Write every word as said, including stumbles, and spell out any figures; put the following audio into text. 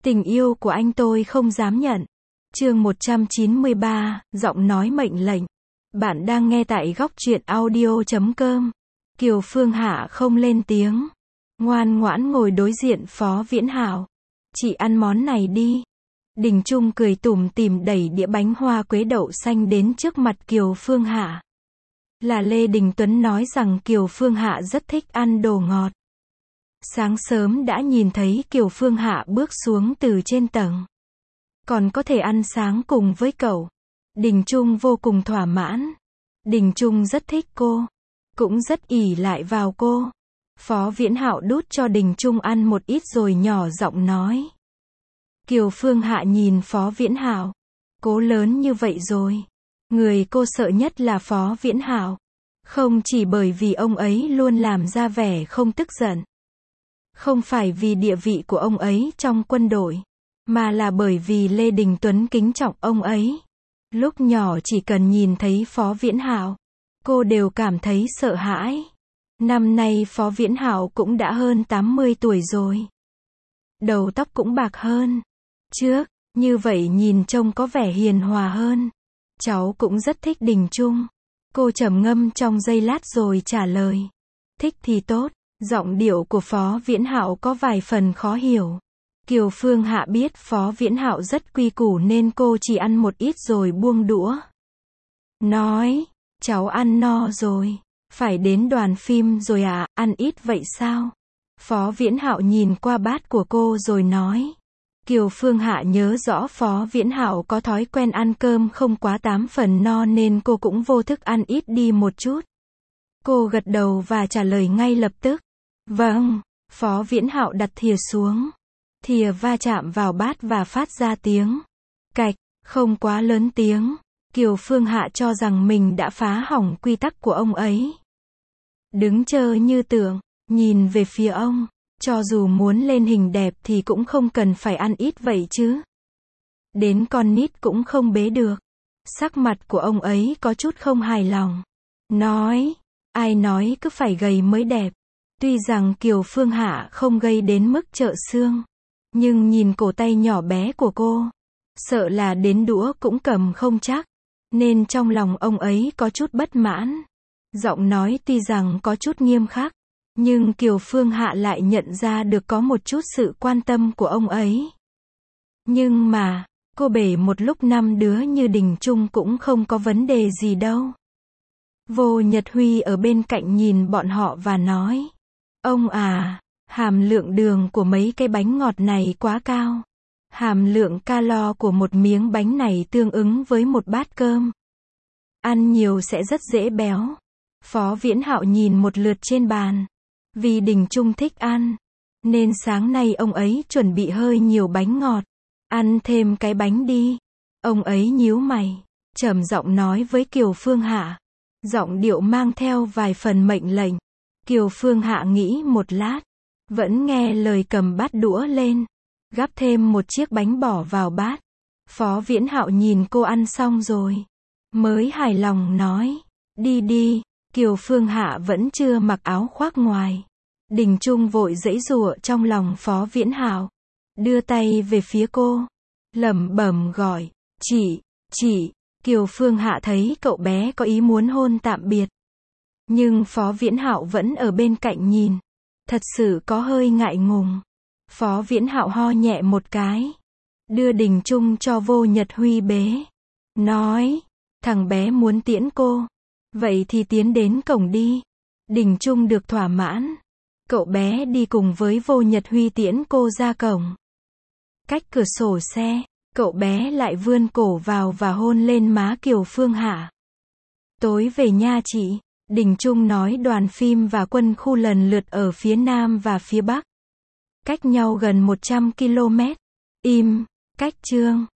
Tình yêu của anh tôi không dám nhận. Chương một trăm chín mươi ba, giọng nói mệnh lệnh. Bạn đang nghe tại góc truyện audio chấm com. Kiều Phương Hạ không lên tiếng. Ngoan ngoãn ngồi đối diện Phó Viễn Hạo. Chị ăn món này đi. Đình Trung cười tủm tỉm đẩy đĩa bánh hoa quế đậu xanh đến trước mặt Kiều Phương Hạ. Là Lê Đình Tuấn nói rằng Kiều Phương Hạ rất thích ăn đồ ngọt. Sáng sớm đã nhìn thấy Kiều Phương Hạ bước xuống từ trên tầng. Còn có thể ăn sáng cùng với cậu. Đình Trung vô cùng thỏa mãn. Đình Trung rất thích cô. Cũng rất ỷ lại vào cô. Phó Viễn Hạo đút cho Đình Trung ăn một ít rồi nhỏ giọng nói. Kiều Phương Hạ nhìn Phó Viễn Hạo. Cố lớn như vậy rồi. Người cô sợ nhất là Phó Viễn Hạo. Không chỉ bởi vì ông ấy luôn làm ra vẻ không tức giận. Không phải vì địa vị của ông ấy trong quân đội. Mà là bởi vì Lê Đình Tuấn kính trọng ông ấy. Lúc nhỏ chỉ cần nhìn thấy Phó Viễn Hạo, cô đều cảm thấy sợ hãi. Năm nay Phó Viễn Hạo cũng đã hơn tám mươi tuổi rồi. Đầu tóc cũng bạc hơn trước, như vậy nhìn trông có vẻ hiền hòa hơn. Cháu cũng rất thích Đình Trung. Cô trầm ngâm trong giây lát rồi trả lời. Thích thì tốt. Giọng điệu của Phó Viễn Hạo có vài phần khó hiểu. Kiều Phương Hạ biết Phó Viễn Hạo rất quy củ nên cô chỉ ăn một ít rồi buông đũa. Nói, cháu ăn no rồi. Phải đến đoàn phim rồi à, ăn ít vậy sao? Phó Viễn Hạo nhìn qua bát của cô rồi nói. Kiều Phương Hạ nhớ rõ Phó Viễn Hạo có thói quen ăn cơm không quá tám phần no nên cô cũng vô thức ăn ít đi một chút. Cô gật đầu và trả lời ngay lập tức. Vâng. Phó Viễn Hạo đặt thìa xuống. Thìa va chạm vào bát và phát ra tiếng cạch, không quá lớn tiếng. Kiều Phương Hạ cho rằng mình đã phá hỏng quy tắc của ông ấy. Đứng chơ như tượng, nhìn về phía ông. Cho dù muốn lên hình đẹp thì cũng không cần phải ăn ít vậy chứ. Đến con nít cũng không bế được. Sắc mặt của ông ấy có chút không hài lòng. Nói, ai nói cứ phải gầy mới đẹp. Tuy rằng Kiều Phương Hạ không gầy đến mức trợ xương. Nhưng nhìn cổ tay nhỏ bé của cô. Sợ là đến đũa cũng cầm không chắc. Nên trong lòng ông ấy có chút bất mãn. Giọng nói tuy rằng có chút nghiêm khắc. Nhưng Kiều Phương Hạ lại nhận ra được có một chút sự quan tâm của ông ấy. Nhưng mà, cô bể một lúc năm đứa như Đình Trung cũng không có vấn đề gì đâu. Vô Nhật Huy ở bên cạnh nhìn bọn họ và nói. Ông à, hàm lượng đường của mấy cái bánh ngọt này quá cao. Hàm lượng calo của một miếng bánh này tương ứng với một bát cơm. Ăn nhiều sẽ rất dễ béo. Phó Viễn Hạo nhìn một lượt trên bàn. Vì Đình Trung thích ăn, nên sáng nay ông ấy chuẩn bị hơi nhiều bánh ngọt. Ăn thêm cái bánh đi. Ông ấy nhíu mày, trầm giọng nói với Kiều Phương Hạ. Giọng điệu mang theo vài phần mệnh lệnh. Kiều Phương Hạ nghĩ một lát, vẫn nghe lời cầm bát đũa lên, gắp thêm một chiếc bánh bỏ vào bát. Phó Viễn Hạo nhìn cô ăn xong rồi, mới hài lòng nói, đi đi. Kiều Phương Hạ vẫn chưa mặc áo khoác ngoài. Đình Trung vội giãy giụa trong lòng Phó Viễn Hạo, đưa tay về phía cô, lẩm bẩm gọi, chị, chị. Kiều Phương Hạ thấy cậu bé có ý muốn hôn tạm biệt. Nhưng Phó Viễn Hạo vẫn ở bên cạnh nhìn. Thật sự có hơi ngại ngùng. Phó Viễn Hạo ho nhẹ một cái. Đưa Đình Trung cho Vô Nhật Huy bế. Nói, thằng bé muốn tiễn cô. Vậy thì tiến đến cổng đi. Đình Trung được thỏa mãn. Cậu bé đi cùng với Vô Nhật Huy tiễn cô ra cổng. Cách cửa sổ xe, cậu bé lại vươn cổ vào và hôn lên má Kiều Phương Hạ. Tối về nha chị. Đình Trung nói đoàn phim và quân khu lần lượt ở phía Nam và phía Bắc. Cách nhau gần một trăm ki lô mét. Im, cách chương.